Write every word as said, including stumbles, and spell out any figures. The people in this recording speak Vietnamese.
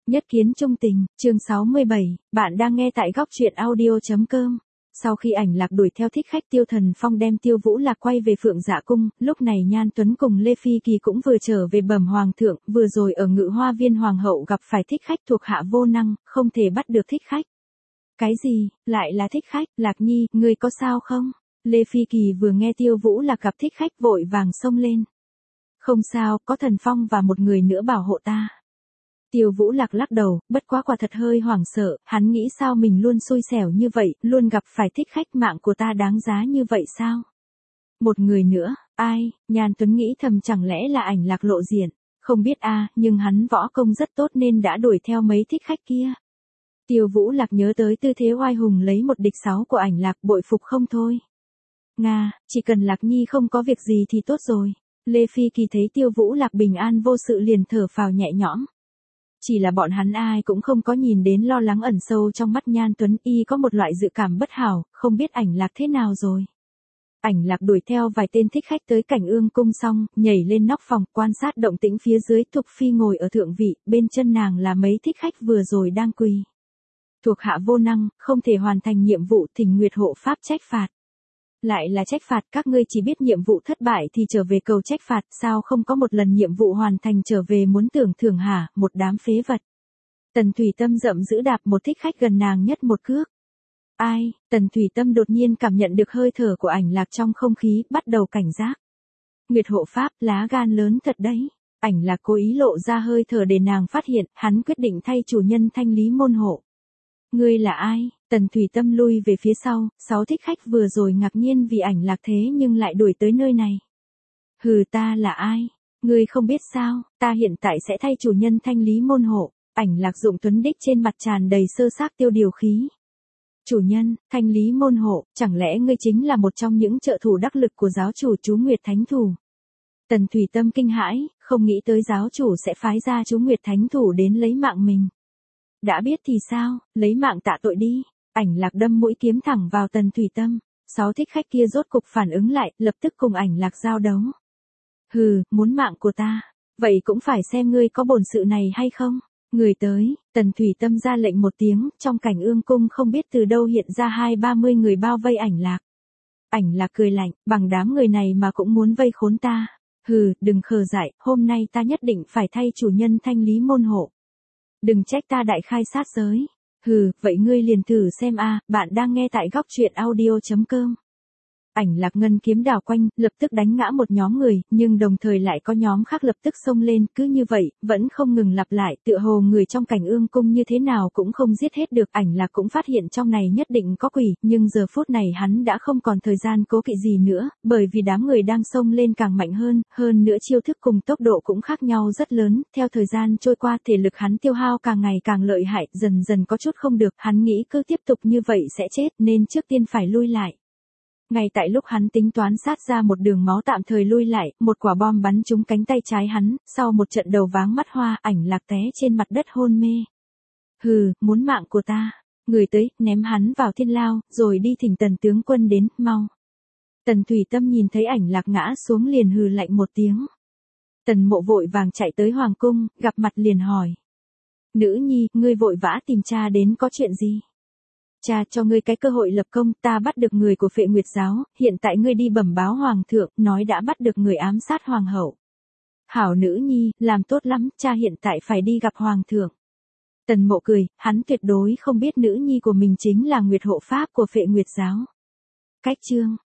Nhất kiến trung tình, chương sáu mươi bảy, bạn đang nghe tại góc truyện audio.com. Sau khi Ảnh Lạc đuổi theo thích khách Tiêu Thần Phong đem Tiêu Vũ Lạc quay về Phượng Dạ Cung, lúc này Nhan Tuấn cùng Lê Phi Kỳ cũng vừa trở về bẩm hoàng thượng, vừa rồi ở Ngự Hoa Viên hoàng hậu gặp phải thích khách thuộc hạ vô năng, không thể bắt được thích khách. Cái gì, lại là thích khách, Lạc Nhi, ngươi có sao không? Lê Phi Kỳ vừa nghe Tiêu Vũ Lạc gặp thích khách vội vàng xông lên. Không sao, có Thần Phong và một người nữa bảo hộ ta. Tiêu Vũ Lạc lắc đầu, bất quá quả thật hơi hoảng sợ, hắn nghĩ sao mình luôn xui xẻo như vậy, luôn gặp phải thích khách, mạng của ta đáng giá như vậy sao? Một người nữa, ai? Nhan Tuấn nghĩ thầm, chẳng lẽ là Ảnh Lạc lộ diện, không biết a, nhưng hắn võ công rất tốt nên đã đuổi theo mấy thích khách kia. Tiêu Vũ Lạc nhớ tới tư thế oai hùng lấy một địch sáu của Ảnh Lạc, bội phục không thôi. Nga, chỉ cần Lạc Nhi không có việc gì thì tốt rồi. Lê Phi Kỳ thấy Tiêu Vũ Lạc bình an vô sự liền thở phào nhẹ nhõm. Chỉ là bọn hắn ai cũng không có nhìn đến lo lắng ẩn sâu trong mắt Nhan Tuấn, y có một loại dự cảm bất hảo, không biết Ảnh Lạc thế nào rồi. Ảnh Lạc đuổi theo vài tên thích khách tới Cảnh Ương Cung xong, nhảy lên nóc phòng, quan sát động tĩnh phía dưới. Thục Phi ngồi ở thượng vị, bên chân nàng là mấy thích khách vừa rồi đang quỳ. Thuộc hạ vô năng, không thể hoàn thành nhiệm vụ, thỉnh Nguyệt hộ pháp trách phạt. Lại là trách phạt, các ngươi chỉ biết nhiệm vụ thất bại thì trở về cầu trách phạt, sao không có một lần nhiệm vụ hoàn thành trở về muốn tưởng thưởng hả, một đám phế vật. Tần Thủy Tâm giận dữ đạp một thích khách gần nàng nhất một cước. Ai? Tần Thủy Tâm đột nhiên cảm nhận được hơi thở của Ảnh Lạc trong không khí, bắt đầu cảnh giác. Nguyệt hộ pháp, lá gan lớn thật đấy. Ảnh Lạc cố ý lộ ra hơi thở để nàng phát hiện, hắn quyết định thay chủ nhân thanh lý môn hộ. Ngươi là ai? Tần Thủy Tâm lui về phía sau, sáu thích khách vừa rồi ngạc nhiên vì Ảnh Lạc thế nhưng lại đuổi tới nơi này. Hừ, ta là ai? Ngươi không biết sao, ta hiện tại sẽ thay chủ nhân thanh lý môn hộ. Ảnh Lạc Dụng Tuấn đích trên mặt tràn đầy sơ xác tiêu điều khí. Chủ nhân, thanh lý môn hộ, chẳng lẽ ngươi chính là một trong những trợ thủ đắc lực của giáo chủ chú Nguyệt Thánh Thủ? Tần Thủy Tâm kinh hãi, không nghĩ tới giáo chủ sẽ phái ra chú Nguyệt Thánh Thủ đến lấy mạng mình. Đã biết thì sao, lấy mạng tạ tội đi. Ảnh Lạc đâm mũi kiếm thẳng vào Tần Thủy Tâm. Sáu thích khách kia rốt cục phản ứng lại, lập tức cùng Ảnh Lạc giao đấu. Hừ, muốn mạng của ta, vậy cũng phải xem ngươi có bổn sự này hay không. Người tới, Tần Thủy Tâm ra lệnh một tiếng, trong Cảnh Ương Cung không biết từ đâu hiện ra hai ba mươi người bao vây Ảnh Lạc. Ảnh Lạc cười lạnh, bằng đám người này mà cũng muốn vây khốn ta. Hừ, đừng khờ dại, hôm nay ta nhất định phải thay chủ nhân thanh lý môn hộ. Đừng trách ta đại khai sát giới. Hừ, vậy ngươi liền thử xem a, bạn đang nghe tại góc truyện audio.com. Ảnh Lạc ngân kiếm đảo quanh, lập tức đánh ngã một nhóm người, nhưng đồng thời lại có nhóm khác lập tức xông lên, cứ như vậy, vẫn không ngừng lặp lại, tựa hồ người trong Cảnh Ương Cung như thế nào cũng không giết hết được. Ảnh Lạc cũng phát hiện trong này nhất định có quỷ, nhưng giờ phút này hắn đã không còn thời gian cố kỵ gì nữa, bởi vì đám người đang xông lên càng mạnh hơn, hơn nữa chiêu thức cùng tốc độ cũng khác nhau rất lớn, theo thời gian trôi qua thể lực hắn tiêu hao càng ngày càng lợi hại, dần dần có chút không được, hắn nghĩ cứ tiếp tục như vậy sẽ chết nên trước tiên phải lui lại. Ngay tại lúc hắn tính toán sát ra một đường máu tạm thời lui lại, một quả bom bắn trúng cánh tay trái hắn, sau một trận đầu váng mắt hoa, Ảnh Lạc té trên mặt đất hôn mê. Hừ, muốn mạng của ta. Người tới, ném hắn vào thiên lao, rồi đi thỉnh Tần tướng quân đến, mau. Tần Thủy Tâm nhìn thấy Ảnh Lạc ngã xuống liền hừ lạnh một tiếng. Tần Mộ vội vàng chạy tới hoàng cung, gặp mặt liền hỏi. Nữ nhi, ngươi vội vã tìm cha đến có chuyện gì? Cha cho ngươi cái cơ hội lập công, ta bắt được người của Phệ Nguyệt giáo, hiện tại ngươi đi bẩm báo hoàng thượng, nói đã bắt được người ám sát hoàng hậu. Hảo nữ nhi, làm tốt lắm, cha hiện tại phải đi gặp hoàng thượng. Tần Mộ cười, hắn tuyệt đối không biết nữ nhi của mình chính là Nguyệt hộ pháp của Phệ Nguyệt giáo. Cách chương